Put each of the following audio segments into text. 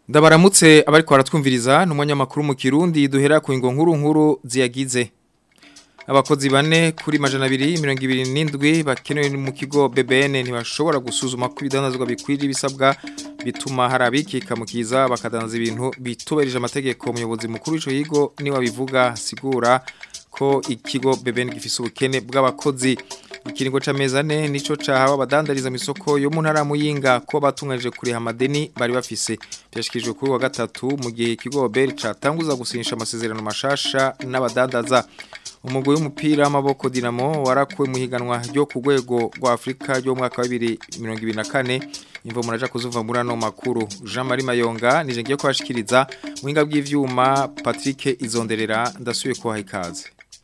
Ndabaramutse abariko baratwumviriza n'umunyamakuru mu Kirundi duhera ku nkuru ziyagize. Abakozi bane kuri majana 227 bakenewe mu kigo BBN ntibashobora gusuzuma ko ibidanazwa bikwira ibisabwa bituma harabikika mukiza bakadanza ibintu bituberije amategeko umuyobozi mukuru w'ico yigo ni wabivuga sigura ko ikigo BBN gifise ubukene bw'abakozi. Ikiringo c'amezane nico cahawe abadandariza misoko yo mu ntara Muyinga ko batunganije kuri hamadeni bari bafise byashikijwe kuri wa gatatu mu gihe ikigo BBN catanguza gusinyisha amasezerano mashasha n'abadandaza. Umugwi w'umupira w'amaboko Dinamo warakuwe mu higanwa ryo ku rwego rwa Afrika ryo mu mwaka wa 2024 imvo muraja kuzuva muri ano makuru. Jean-Marie Mayonga nije ngiye kwashikiriza muhinga bw'ivyuma Patrick Izonderera ndasubiye kubaha ikaze.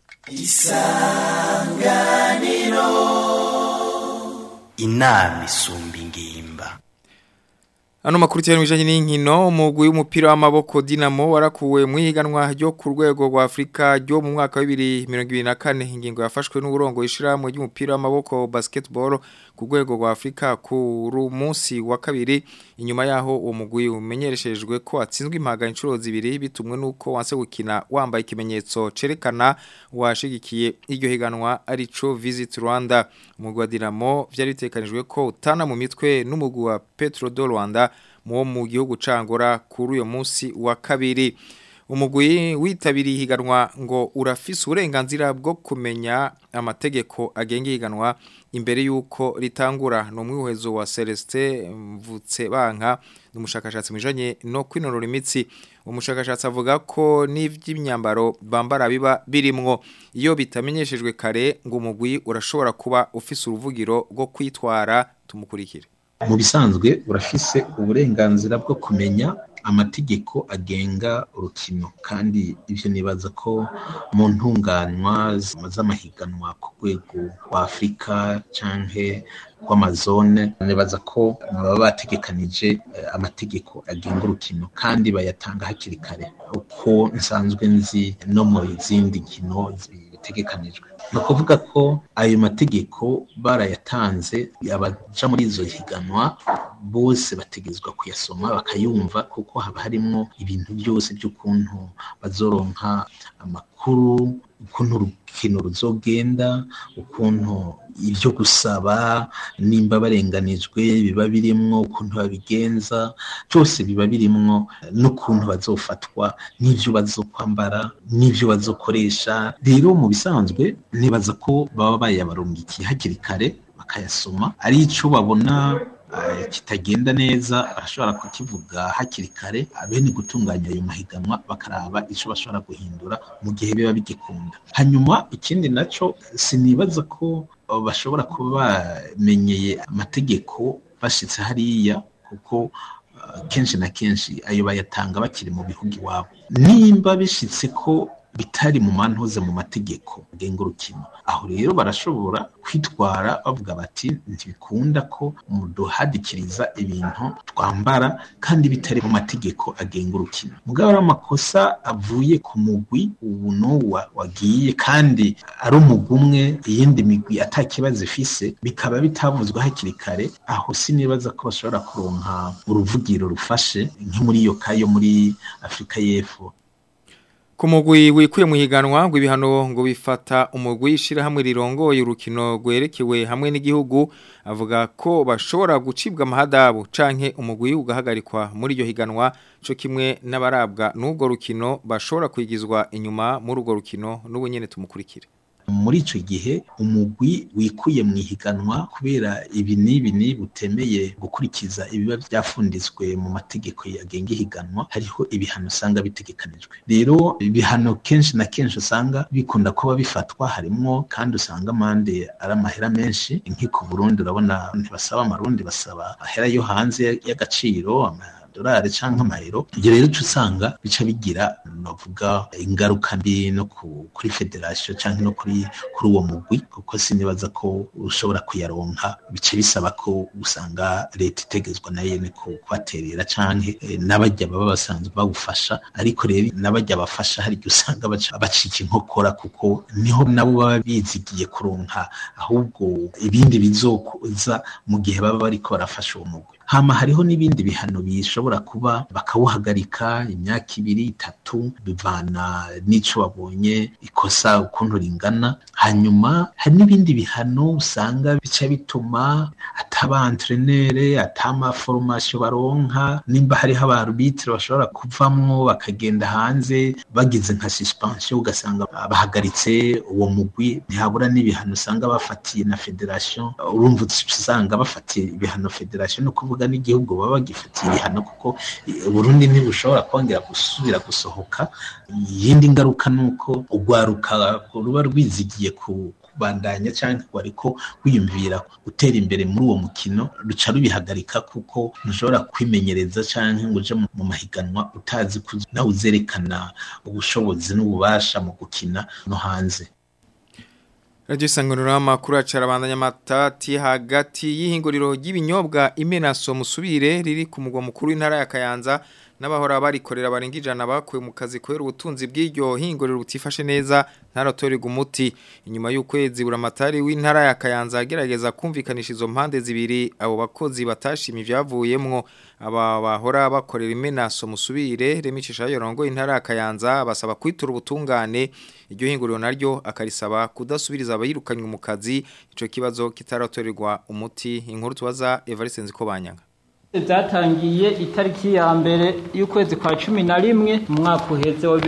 Isanganiro inama isumba ingimba. Ano makuru cyane bijanye n'inkino umugwi w'umupira w'amaboko Dinamo warakuwe mu higanwa ryo ku rwego rwa Afrika ryo mu mwaka wa 2024 ingingo yafashwe n'uburongo ishiramwe ry'umupira w'amaboko basketball ku rwego rwa Afrika ku munsi wa kabiri inyuma yaho uwo mugwi umenyereshejwe ko atsinzwe impaga incuro zibiri bitumwe nuko wanse gukina wambaye ikimenyetso cerekana washigikiye iryo higanwa arico Visit Rwanda. Umugwi wa Dinamo vyari bitekanijwe ko utana mu mitwe n'umugwi wa Petro do Rwanda mu gihugu cangora kuri uyo munsi wa kabiri. Umugwi witabiriye higanwa ngo urafise uburenganzira bwo kumenya amategeko agenga higanwa imbere yuko ritangura no mwihezo wa Celeste Mvutsebanka n'umushakashatsi mwijanye no kwinonora imitsi. Umushakashatsi avuga ko n'ivy'imyambaro bambara biba birimwo iyo bitamenyeshejwe kare ngo umugwi urashobora kuba ufise uruvugiro rwo kwitwara. Tumukurikire. Mu bisanzwe urafise uburenganzira bwo kumenya amategeko agenga urukino kandi ivyo nibaza ko mu ntunganywa z'amahiganwa ku rwego rwa Afrika canke kw'amazone nibaza ko baba bategekanije amategeko agenga urukino kandi bayatanga hakiri kare uko nsanzwe nzi no mu zindi nkino bitegekanijwe. No kuvuga ko ayo mategeko barayatanze abaja muri izo higanwa bose bategezwa kuyasoma bakayumva kuko haba harimo ibintu byose by'ukuntu bazoronka amakuru ukuntu urukino ruzogenda ukuntu ibyo gusaba nimba barenganijwe biba birimwo ukuntu babigenza byose biba birimwo n'ukuntu bazofatwa n'ivyo bazokwambara n'ivyo bazokoresha. Rero mu bisanzwe nibaza ko baba bayabarungikiye hakiri kare bakayasoma ari ico babona kitagenda neza ashobora kukivuga hakiri kare abene gutunganya ayo mahiganwa bakaraba ico bashobora guhindura mu gihe biba bigikunda. Hanyuma ikindi naco sinibaza ko bashobora kuba bamenyeye amategeko bashitse hariya kuko kenshi na kenshi ayo bayatanga bakiri mu bihugu iwabo. Nimba bishitse ko bitari mu mantuze mu mategeko agenga urukino aho rero barashobora kwitwara bavuga bati ntibikunda ko muduhadikiriza ibintu twambara kandi bitari mu mategeko agenga urukino. Mugabo ari amakosa avuye ku mugwi ubu n'uwa wagiye kandi ari umugwi umwe iyindi migwi atakibazo ifise bikaba bitavuzwe hakiri kare aho sinibaza ko bashobora kuronka uruvugiro rufashe nko muri iyo kayo muri Afrika y'Epfo. Ku mugwi wikuye mu higanwa ngo ibihano ngo bifata umugwi ishira hamwe rirongoye urukino gwerekewe hamwe n'igihugu avuga ko bashobora gucibwa amahadabu canke umugwi ugahagarikwa muri iryo higanwa co kimwe n'abarabwa n'ubwo rukino bashobora kwigizwa inyuma muri urwo rukino n'ubunyene tumukurikire. Muri ico gihe umugwi wikuye mu higanwa kubera ibi butemeye gukurikiza ibiba byafunditswe mu mategeko yagenga higanwa hariho ibihano usanga bitegekanijwe. Rero ibihano kenshi na kenshi usanga bikunda kuba bifatwa harimo kandi usanga amande ari amahera menshi nk'iko Burundi urabona ntibasaba amarundi basaba ahera yo hanze y'agaciro $, canke amayero. Ibyo rero usanga bica bigira novuga ingaruka mbi no kuri federation canke no kuri uwo mugwi kuko sinibaza ko ushobora kuyaronka bica bisaba ko usanga leta itegezwa na yene ko kwaterera canke n'abajya baba basanzwe bagufasha ariko rero n'abajya bafasha hari usanga bacika inkokora kuko niho nabo baba bizigiye kuronka ahubwo ibindi bizokuza mu gihe baba bariko barafasha uwo mugwi. hama hariho n'ibindi bihano bishobora kuba bakawuhagarika imyaka 2-3 bivana n'ico babonye ikosa ukuntu ringana. Hanyuma hari n'ibindi bihano usanga bica bituma ataba entraîneur atama formation baronka, nimba hariho abarbitre bashobora kuvamwo bakagenda hanze bagize nka suspension, ugasanga bahagaritse uwo mugwi. Ntihabura n'ibihano usanga bafatiye na federation, urumva usanga bafatiye ibihano federation no kuvuga n'igihugu baba bagifatiye ibihano, kuko Burundi ntibushobora kongera gusubira gusohoka. Yindi ngaruka nuko ugwaruka ruba rwizigiye kubandanya cyangwa wariko kwiyumvira gutera imbere muri uwo mukino ruca rubihagarika, kuko ntushobora kwimenyereza cyangwa ngo uje mu mahiganwa utazi nawe uzerekana ubushobozi n'ububasha mu gukina no hanze. Radio Sangonura makuru acarabandanya amatati hagati y'ihinguriro ry'ibinyobwa Imenaso Musubire riri ku mugwa mukuru w'intara ya Kayanza n'abahora barikorera barenga 100 bakuye mu kazi kubera ubutunzi bw'iryo hinguriro butifashe neza ntaratorerwa umuti. Inyuma y'ukwezi buramatari w'intara ya Kayanza agerageza kumvikanisha izo mpande zibiri, abo bakozi batashimye ivyavuyemwo. Aba bahora bakorera Imenaso Musubire remicisha yorongo intara ya Kayanza basaba kwitura ubutungane, iryo hinguriro naryo akarisaba kudasubiriza abayirukanywe mu kazi. Ico kibazo kitaratorerwa umuti. Inkuru tubaza Evariste Nzikobanyanga. Zatangiye itariki ya mbere y'ukwezi kwa 11 mu mwaka uheze wa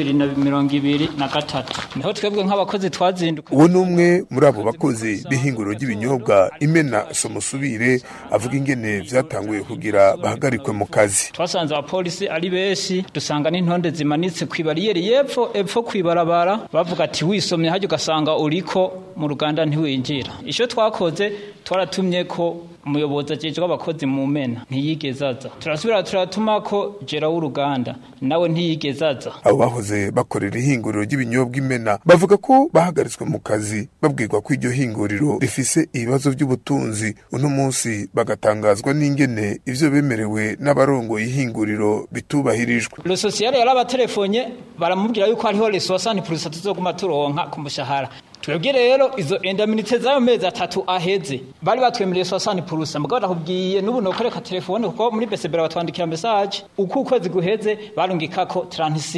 2023 niho twebwe nk'abakozi twazinduka. Uwo numwe muri abo bakozi b'ihinguriro ry'ibinyobwa Imenaso Musubire avuga ingene vyatanguye kugira bahagarikwe mu kazi. Twasanze abapolisi ari benshi, dusanga n'intonde zimanitse kwibariyeri epfo kwibarabara, bavuga ati wisomye haje ugasanga uriko mu ruganda ntiwinjira. Isho twakoze twaratumye ko umuyobozi ajejwe abakozi mu mena ntiyigezaza, turasubira turatuma ko jera w'uruganda nawe ntiyigezaza. Abo bahoze bakorera ihinguriro ry'ibinyobwa Imena bavuga ko bahagaritswe mu kazi babwirwa ko iryo hinguriro rifise ibibazo by'ubutunzi. Uno munsi bagatangazwa n'ingene ivyo bemerewe n'abarongo y'ihinguriro bitubahirijwe. Le social yarabatelefone baramubwira yuko hariho les 60% tuzoguma turonka ku mushahara. Twebwe rero izo endaminite zayo mezi 3 aheze bari batwemereye 60%, mugabo ndakubwiye n'ubu nokoreka telefone kuko muri BCB batwandikira message uko ukwezi guheze barungika ko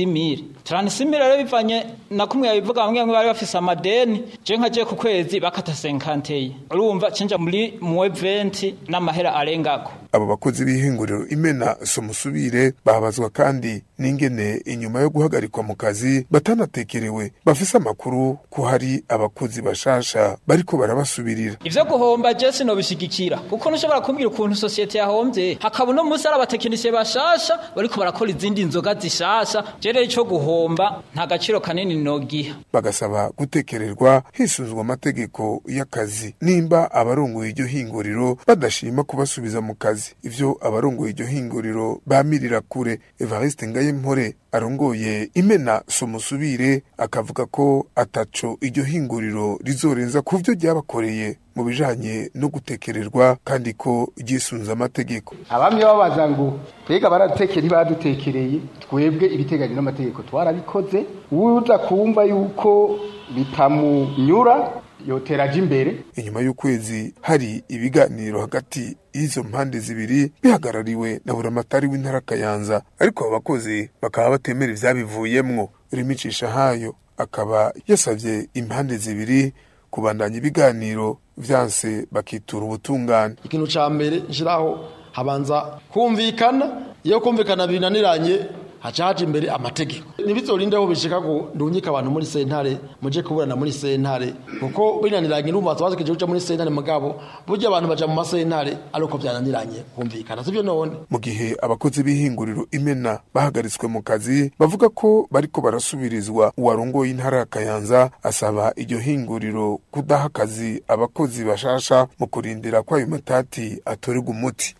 36,000 rero bivanye na kumwe yabivuga bamwe bari bafise amadeni, je nkaje ku kwezi bakata 50. Urumva cenja muri mu event n'amahera arengako. Abo bakozi b'ihinguriro Imenaso Musubire babazwa kandi n'ingene inyuma yo guhagarikwa mu kazi batanatekerewe bafise amakuru ko hari abakozi bashasha bariko barabasubirira. Ivyo guhomba je sino bishigikira kuko ntushobora kumbwira ukuntu societe yahombye hakaba no musi arabatekinisiye bashasha bariko barakora izindi nzoga zishasha, je rero ico guhomba nta gaciro kanini nogiha. Bagasaba gutekererwa hisuzwa amategeko y'akazi nimba abarongoye iryo hinguriro badashima kubasubiza mu kazi. Ivyo abarongoye iryo hinguriro bamirira kure. Evariste Ngayempore arongoye Imenaso Musubire akavuga ko ataco iryo hinguriro rizorenza kuvyo ryabakoreye mu bijanye no gutekererwa kandi ko gisunza amategeko. Abamye babaza ngo twega baratekera ibadutekereye, twebwe ibiteganye n'amategeko twarabikoze. Uza kumva yuko bitamunyura yoteraje imbere. Inyuma y'ukwezi hari ibiganiro hagati y'izo mpande zibiri bihagarariwe na buramatari w'intara Kayanza, ariko abakozi bakaba batemera ivyabivuyemwo. Rimicisha hayo akaba yasavye impande zibiri kubandanya ibiganiro vyanse bakitura ubutungane. Ikintu ca mbere nshiraho habanza kumvikana, iyo kumvikana binaniranye hacaje imbere amategeko. Nibizorinde ho bishika ko ndunyika abantu muri sentare muje kuburana muri sentare kuko binaniranye n'umva twazikije uca muri sentare mugabo burya abantu baja mu masentare ariko byananiranye kumvikana sivyo none. Mu gihe abakozi b'ihinguriro Imena bahagaritswe mu kazi bavuga ko bariko barasubirizwa, uwarongoye intara ya Kayanza asaba iryo hinguriro kudaha akazi abakozi bashasha mu kurindira kwa ayo matati atorerwa umuti.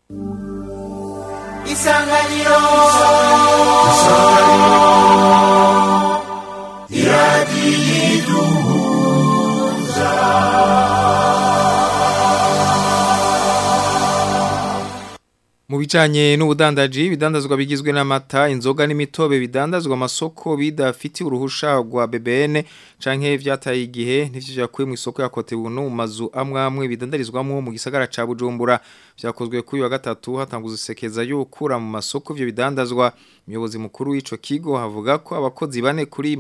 Isanganiro iradiyiduhuza. Mu Kubijanye n'ubudandaji bidandazwa bigizwe n'amata inzoga n'imitobe bidandazwa amasoko bidafiti uruhusha rwa BBN canke vyataye igihe nivyo vyakuye mu isoko ya Kotebu no mu mazu amwamwe bidandarizwamo mu gisagara ca Bujumbura vyakozwe kuri wa gatatu hatanguza isekeza yo gukura mu masoko vyo bidandazwa umuyobozi mukuru w'ico kigo havuga ko abakozi bane kuri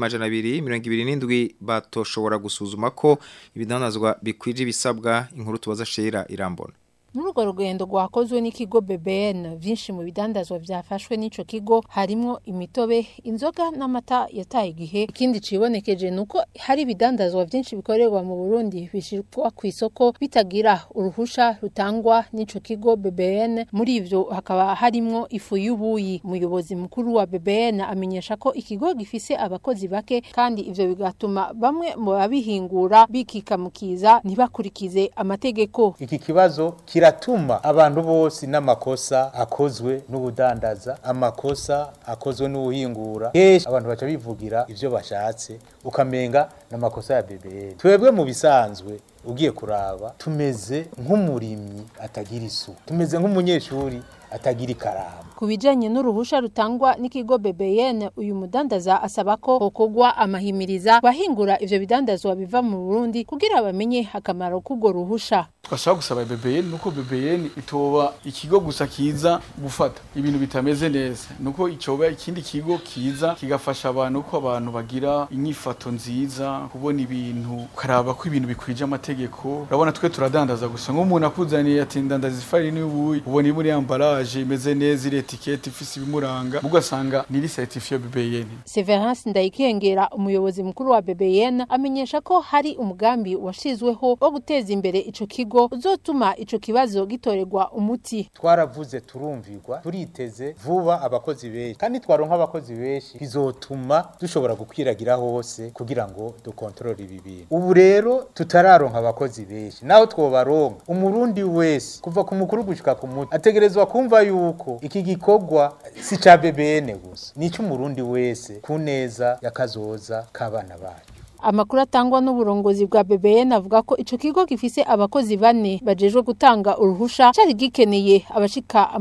227 batoshobora gusuzuma ko ibidandazwa bikwije ibisabwa inkuru tubaza Sheira Irambona. Muri urwo rugendo rwakozwe n'ikigo BBN vyinshi mu bidandazwa vyafashwe n'ico kigo harimo imitobe inzoga n'amata yataye igihe ikindi cibonekeje nuko hari ibidandazwa vyinshi bikorerwa mu Burundi bishirwa ku isoko bitagira uruhusha rutangwa n'ico kigo BBN muri ivyo hakaba harimo ifu y'ubuyi umuyobozi mukuru wa BBN amenyesha ko ikigo gifise abakozi bake kandi ivyo bigatuma bamwe mu babihingura bikikamukiza ntibakurikize amategeko. Iki kibazo kiratuma abantu bose n'amakosa akozwe n'ubudandaza amakosa akozwe n'ubuhingura abantu baca bivugira ivyo bashatse ukamenga n'amakosa ya BBN. Twebwe mu bisanzwe ugiye kuraba tumeze nk'umurimyi atagira isuku tumeze nk'umunyeshuri atagira ikaramu. Kubijanye n'uruhusha rutangwa n'ikigo BBN uyu mudandaza asaba ko hokogwa amahimiriza bahingura ivyo bidandazwa biva mu Burundi kugira bamenye akamaro k'ugo ruhusha. Twashaka gusaba BBN nuko BBN itoba ikigo gusa kiza gufata ibintu bitameze neza nuko icoba ikindi kigo kiza kigafasha abantu ko abantu bagira inyifato nziza kubona ibintu karaba ko ibintu bikwije amategeko. Urabona twe turadandaza gusa nk'umuntu akuzaniye ati ndandaza ifarini y'ubuyi ubona imuri emballage imeze neza ire etiquette ifise ibimuranga ugasanga niri certifié BBN. Severance Ndayikengera umuyobozi mukuru wa BBN amenyesha ko hari umugambi washizweho wo guteza imbere ico kigo uzotuma ico kibazo gitorerwa umuti. Twaravuze turumvirwa turiteze vuba abakozi benshi kandi twaronka abakozi benshi bizotuma dushobora gukwiragira hose kugira ngo dukontrole ibi bintu. Ubu rero tutararonka abakozi benshi naho twobaronka umurundi wese kuva ku mukuru gushika ku muti ategerezwa kumva yuko iki gikorwa si ca BBN gusa nico umurundi wese kuneza yakazoza kabana bacu. Amakuru atangwa n'uburongozi bwa BBN avuga ko ico kigo gifise abakozi bane bajejwe gutanga uruhusha cari gikeneye abashika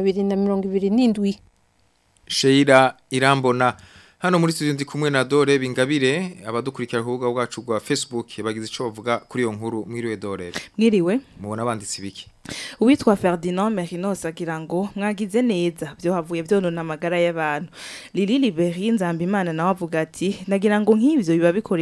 227. Sheira Irambona hano muri studio ndi kumwe na Dore Bingabire abadukurikira rubuga rwacu rwa Facebook bagize ico bavuga kuri iyo nkuru mwiriwe Dore. Mwiriwe. Mubona banditse biki? Uwitwa Ferdinand Merinos agira ngo mwagize neza byo havuye byonona amagara y'abantu. Lili Liberi Nzambimana nawe avuga ati nagira ngo nk'ivyo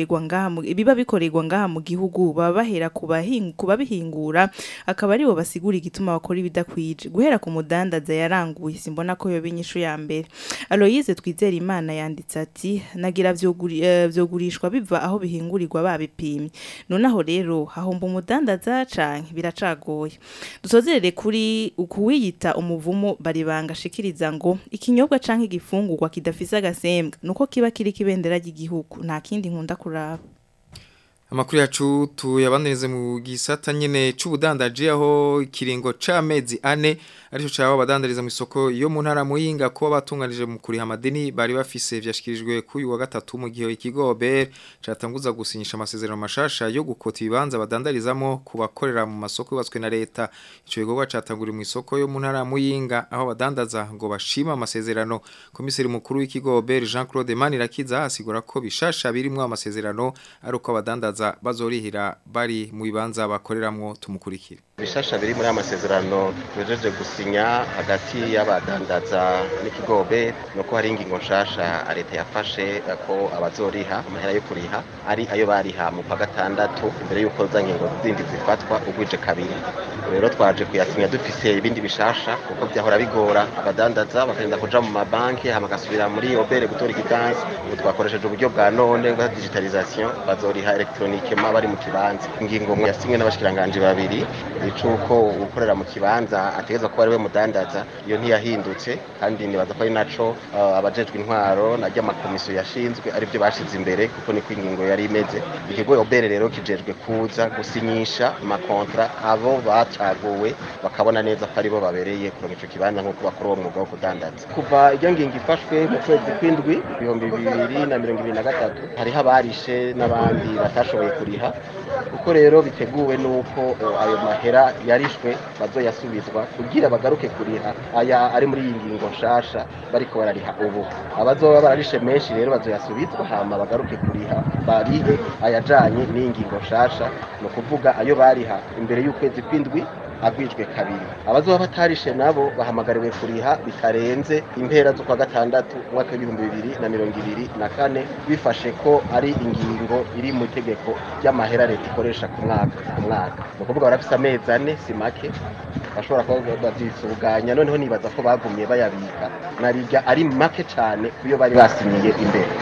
biba bikorerwa ngaha mu gihugu baba bahera kubabihingura akaba aribo basigura igituma bakora ibidakwije guhera ku mudandaza yaranguye simbona ko yo binyishu ya mbere. Aloyize Twizera Imana yanditse ati nagira vyogurishwa biva aho bihingurirwa babipimye nonaho rero hahomba umudandaza canke biracagoye. Dusozerere kuri ukuwiyita umuvumo baribanga shikiriza ngo ikinyobwa canke igifungurwa kidafise agasembwa nuko kiba kiri kibendera ry'igihugu nta kindi nkunda kuraba. Amakuru yacu tuyabandanize mu gisata nyene c'ubudandaji aho ikiringo c'amezi 4 arico cyaho badandariza mu isoko yo mu ntara Muyinga ko batunganije mu kuriha amadeni bari bafise vyashikirijwe ku wa gatatu mu gihe ikigo BR catanguza gusinyisha amasezerano mashasha yo gukota ibibanza badandarizamo kubakorera mu masoko yubatswe na leta. Ico gikorwa catanguriye mu isoko yo mu ntara Muyinga aho badandaza ngo bashima amasezerano. Komiseri mukuru w'ikigo BR Jean-Claude Manirakiza asigura ko bishasha birimwo amasezerano aruko abadandaza bazorihira bari mu bibanza bakoreramwo tumukurikira. Bishasha biri muri amasezerano tujeje gusinya hagati y'abadandaza n'ikigo BR nuko hari ingingo nshasha leta yafashe ko abazoriha amahera yo kuriha ari ayo bariha mu kwa gatandatu imbere yuko za ngingo zindi zifatwa ugwije kabiri. Rero twaje kuyasinya dufise ibindi bishasha kuko byahora bigora abadandaza bakagenda kuja mu mabanki hamagasubira muri OBR gutora ikiganza. Ubu twakoresheje uburyo bwa none bwa digitalisation bazoriha electronique bari mu kibanza. Ingingo yasinywe n'abashikiranganje babiri icuko ukorera mu kibanza ategeza ko ari we mudandaza iyo ntiyahindutse kandi nibaza ko ari naco abajejwe intwaro najya amakomisiyo yashinzwe ari byo bashize imbere kuko ni kwingingo yari imeze. Ikigo OBR rero kijejwe kuza gusinyisha amakontra abo bacaguwe bakabona neza ko ari bo babereye kuronka ico kibanza nkuko bakora uwo mwuga wo kudandaza. Kuva iyo ngingo ifashwe mu kwezi kw'indwi 2023 hariho abarishe n'abandi batashoboye kuriha uko rero biteguwe nuko ayo mahera amahera yarishwe bazoyasubizwa kugira bagaruke kuriha aya ari muri iyi ngingo nshasha bariko barariha ubu abazoba bararishe menshi rero bazoyasubizwa hama bagaruke kuriha barihe ayajanye n'iyi ngingo nshasha no kuvuga ayo bariha imbere y'ukwezi kw'indwi agwijwe kabiri abazoba batarishe nabo bahamagariwe kuriha bitarenze impera zo kwa gatandatu mwaka w'ibihumbi 2024 bifashe ko ari ingingo iri mu itegeko ry'amahera leta ikoresha ku mwaka no kuvuga barafise amezi 4 si make bashobora kuba bavyisuganya noneho nibaza ko bagumye bayabika narijya ari make cyane kuyo bari basinyiye imbere.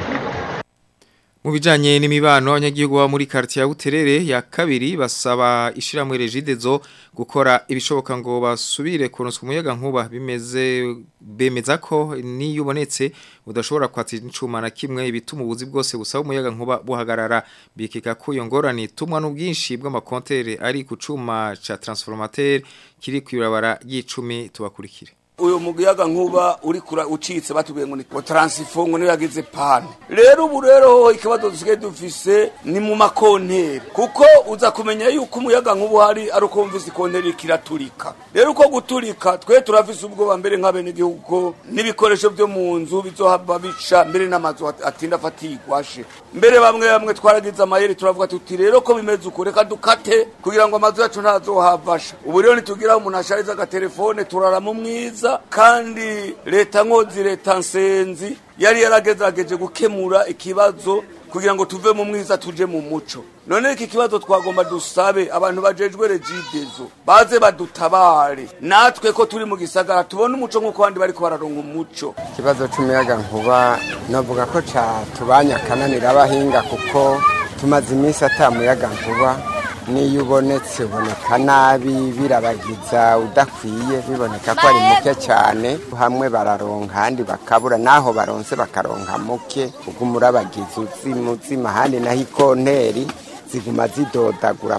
Mu bijanye n'imibano abanyagihugu ba muri quartier ya Buterere ya kabiri basaba ishiramwe Regidezo gukora ibishoboka ngo basubire kuronswa umuyaga nkuba bemeza ko niyo ubonetse udashobora kwatira incuma na kimwe ibituma ubuzi bwose busaba umuyaga nkuba buhagarara bikeka ko iyo ngorane tumwa n'ubwinshi bw'amakontere ari ku cuma ca transformateur kiri kwirabara y'icumi tubakurikire. Uyo mugiyaga nkuba uri kura ucitse batubwiye ngo ni transifo ngo yagize pane rero ubu rero ikibazo dusigaye dufise ni mu makonteri kuko uza kumenya yuko umuyaga nkuba hari ari uko mvise konteri kiraturika rero uko guturika twe turafise ubwoba mbere nk'abene gihugu n'ibikoresho byo mu nzu bizohaba bica mbere n'amazu atinda fatigwashe mbere bamwe twaragize amayeri turavuga tuti rero ko bimeze uko reka dukate kugira ngo amazu yacu ntazohavasha ubu rero nitugira umuntu ashariza agatelefone turara mu mwiza kandi leta nkozi leta nsenzi yari yaragerageje gukemura ikibazo kugira ngo tuve mu mwiza tuje mu muco none iki kibazo twagomba dusabe abantu bajejwe Regidezo baze badutabare natwe ko turi mu gisagara tubone umuco nk'uko abandi bariko bararonka umuco ikibazo cy'umuyaga nkuba navuga ko tubanya kananira abahinga kuko tumaze iminsi atamuyaga nkuba niyo ubonetse uboneka nabi birabagiza udakwiye biboneka ko ari muke cyane hamwe bararonka handi bakabura naho baronse bakaronka muke ugumurabagiza uzimuzima handi naho ikonteri ziguma zidodagura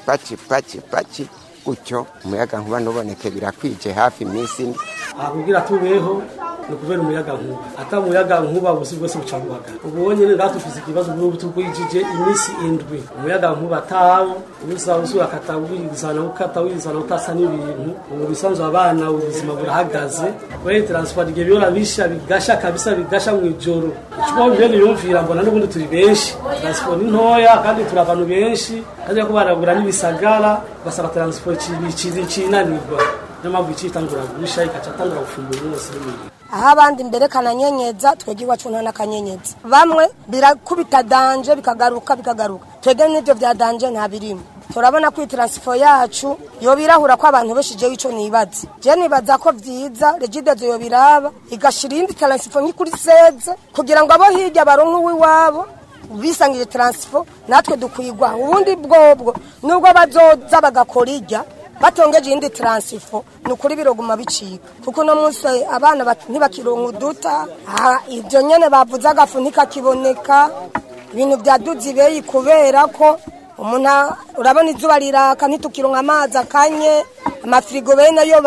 paci gutyo umuyaga nkuba nuboneke birakwije hafi iminsi kugira tubeho no kubera umuyaga nkuba ata umuyaga nkuba busi bwose bucabuhaga ubonye rero gatufise ikibazo bwo tugwijije iminsi 7 umuyaga nkuba tawo ubusabuzu akatawurizana ukatawurizana utasa n'ibintu ubu bisanzwe abana ubuzima burahagaze we transport ge byora bisha bigasha kabisa bigasha mu ijoro cyo byo yumvira mbona n'ubundi turi benshi transport ntoya kandi turi abantu benshi kandi ko baragura n'ibisagara basaba transport cinanirwa n'amabwi citangura gusha ikacatangura gufungura umunsi n'ibindi aha abandi mbere kananyenyeza twege iwacu nta nakanyenyeza bamwe birakubita danje bikagaruka twege n'ibyo bya danje nta birimo turabona ko transfer yacu yo birahura ko abantu beshije ico nibaze je nibaza ko vyiza Regidezo yo biraba igashira indi transfer nk'ikuri seze kugira ngo abo hirya baronka uwiwabo bisangije transfer natwe dukwigwa ubundi bwobwo nubwo bazoza bagakora irya batongeje indi transifo nukuri biroguma bicika kuko no munsi abana ntibakironka uduta ibyo nyene bavuza agafu ntikakiboneka ibintu byaduzi beyi kubera ko umuntu urabona izuba riraka ntitukironka amazi akanye amafrigo bene yo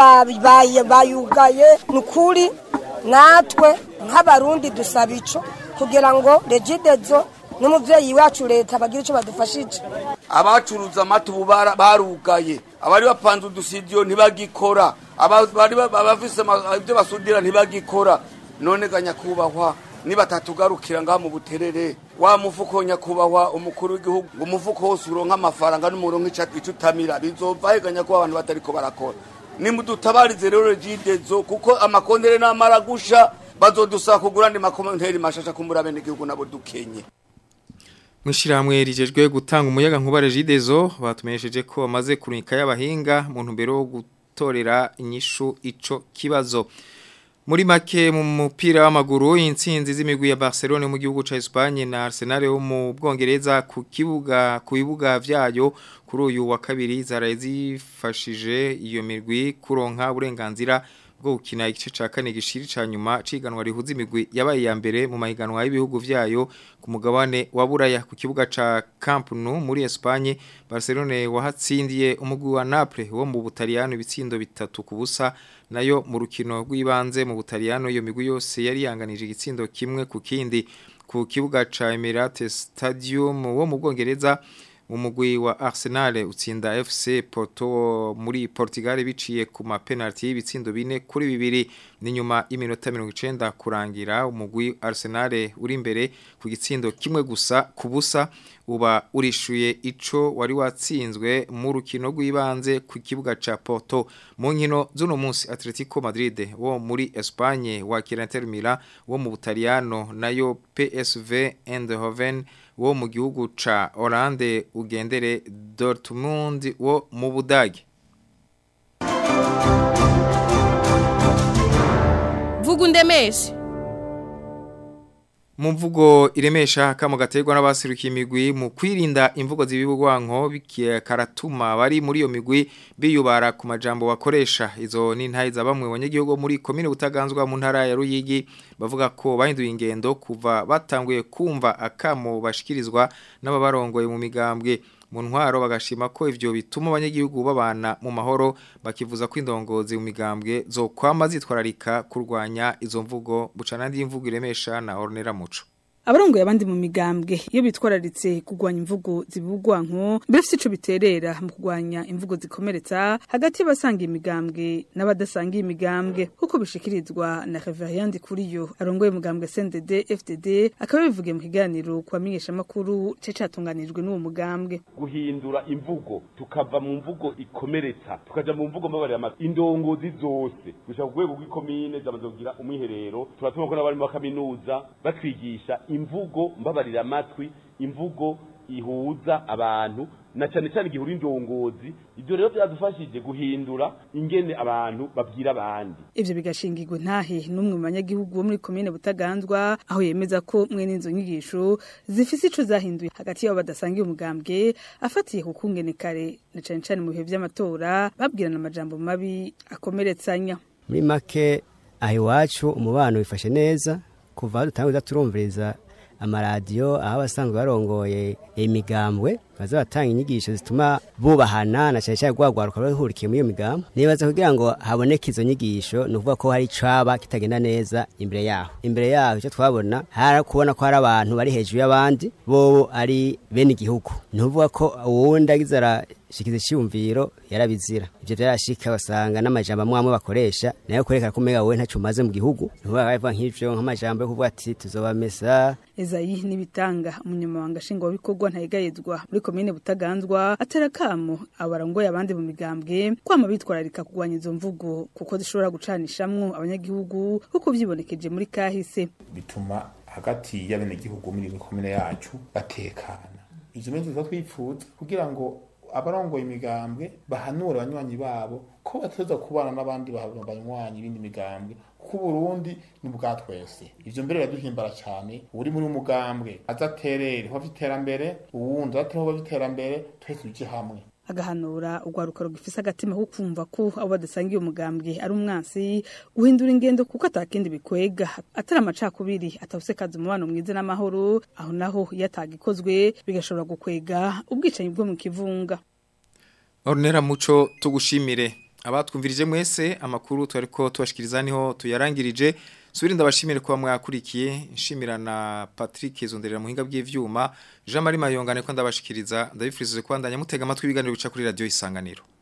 bayugaye nukuri natwe nk'abarundi dusaba ico kugira ngo Regidezo n'umuvyeyi wacu leta bagira ico badufashije abacuruza amata ubu barugaye abari bapanze udusidio ntibagikora abari bafise ibyo basudira ntibagikora none ganyakubahwa niba tatugarukira ngaha mu Buterere wa mufuko nyakubahwa umukuru w'igihugu ngo umufuko wose uronka amafaranga n'umuronka icutamira bizova heganya ko abantu batariko barakora nimudutabarize rero Regidezo kuko amakontere n'amara gusha bazodusaba kugura ndi makonteri mashasha kumbura bene igihugu nabo dukenye. Mwishirahamwe rijejwe gutanga umuyaga nkuba Regidezo batumenyesheje ko bamaze kurunika y'abahinga mu ntumbero yo gutorera inyishu ico kibazo. Muri make mu mupira w'amaguru intsinzi z'imigwi ya Barcelona mu gihugu ca Espagne na Arsenal yo mu Bwongereza ku bibuga vyayo kuri uyu wa kabiri zaraye zifashije iyo migwi kuronka uburenganzira bwo gukina igice ca kane gishiri ca nyuma ciganwa rihuza imigwi yabaye ya mbere mu mahiganwa y'ibihugu vyayo ku mugabane wa Buraya ku kibuga ca Camp Nou muri Espagne. Barcelona wahatsindiye umugwi wa Naples wo mu Butaliyano ibitsindo 3-0 nayo mu rukino rw'ibanze mu Butaliyano iyo migwi yose yari yanganije igitsindo kimwe ku kindi ku kibuga ca Emirates Stadium wo mu Bwongereza umugwi wa Arsenal utsinda FC Porto muri Portugal biciye ku ma penalty y'ibitsindo 4-2 ni nyuma y'iminota 90 kurangira umugwi Arsenal uri imbere ku gitsindo kimwe gusa kubusa uba urishuye ico wari watsinzwe mu rukino rw'ibanze ku kibuga ca Porto mu nkino z'uno munsi Atletico Madrid wo muri Espagne wakira Inter Milan wo mu Butaliyano nayo PSV Eindhoven wo mu gihugu ca Hollande ugendere Dortmund wo mu Budage. Vugundemeshe mu mvugo iremesha kamo gaterwa n'abasirukiye imigwi mu kwirinda imvugo zibibugwanko bikaratuma bari muri iyo migwi biyubara ku majambo bakoresha izo ni ntayiza bamwe abanyagihugu muri komine Butaganzwa mu ntara ya Ruyigi bavuga ko bahinduye ingendo kuva batanguye kumva akamo bashikirizwa n'ababarongoye mu migambwe mu ntwaro bagashima ko ivyo bituma abanyagihugu babana mu mahoro bakivuza ko indongozi mu migambwe zo kwama zitwararika kurwanya izo mvugo bucana ndi imvugo iremesha na Ornera Muco. Abarongoye abandi mu migambwe iyo bitwararitse kugwanya imvugo zibugwanko bifite ico biterera mu kugwanya imvugo zikomeretsa hagati y'abasanga imigambwe n'abadasanga imigambwe kuko bishikirizwa na Reverend Kuriyo arongoye mugambwe CNDD FDD akaba bivuge mu kiganiro kwa menyesha makuru catunganijwe n'uwo mugambwe guhindura imvugo tukava mu mvugo ikomeretsa tukaja mu mvugo mabare indongozi zose gushaka kugwego rw'ikomine zamazogira umwiherero turatuma ko n'abari mu kaminuza batwigisha imvugo mbabarira amatwi imvugo ihuza abantu na cyane cyane igihuri indongozi ibyo rero byadufashije guhindura ingene abantu babwira abandi ivyo bigashingirwa ntahe numwe mu banyagihugu bo muri komine Butaganzwa aho yemeza ko mwene inzo nyigisho zifise ico zahinduye hagati y'abo badasangiye umugambwe afatiye ku kungene kare na cyane cyane mu bihe by'amatora babwirana amajambo mabi akomeretsanya muri make aho iwacu umubano wifashe neza kuva dutanguza turumviriza amaradiyo aho abasanzwe barongoye imigambwe baza batanga inyigisho zituma bubahana na cyane cyane gwagwaruka bahurikiye muri iyo migambwe nibaza kugira ngo haboneke izo nyigisho nuvuga ko hari caba kitagenda neza imbere yaho icyo twabona hari kubona ko hari abantu bari hejuru y'abandi bo ari bene igihugu nuvuga ko uwundi agizara shikize cyumviro yarabizira ivyo byarashika basanga n'amajambo amwe bakoresha nayo kwerekana ko mega wowe ntacu maze mu gihugu nuvuga bavuga nk'ivyo nk'amajambo yo kuvuga ati tuzobamesa Ezayi nibitanga umunyamabanga shingo wabikogwa ntayigayezwa muri komine Butaganzwa aterakamo abarongoye abandi mu migambwe kwama bitwararika kugwanya izo mvugo kuko zishobora gucanishamwe abanyagihugu kuko vyibonekeje muri kahise bituma hagati y'abene gihugu muri komine yacu batekana izo mezo twipfuza kugira ngo abarongoye imigambwe bahanura abanywanyi babo ko bateza kubana n'abandi banywanyi ibindi migambwe ku Burundi ni bwa twese ivyo mbere biraduhimbara cyane uri muri umugambwe azaterere ho viterambere uwundi ateho viterambere twese tuje hamwe agahanura ugwaruka rugifisa agatima ko kumva ko abo badasangiye umugambwe ari umwansi guhindura ingendo kuko atakindi bikwega atari amacakubiri atawusekaza umubano mwiza n'amahoro aho naho yatagikozwe bigashobora gukwega ubwicanyi bwo mu kivunga. Ornera Muco tugushimire abatwumvirije mwese amakuru twariko tubashikiriza niho tuyarangirije subira ndabashimire kwa mwakurikiye nshimira na Patrick Zonderera muhinga bw'ivyuma Jean Marie Mayongane ko ndabashikiriza ndabifurize kwandanya mutega amatwi ibiganiro bica kuri radio Isanganiro.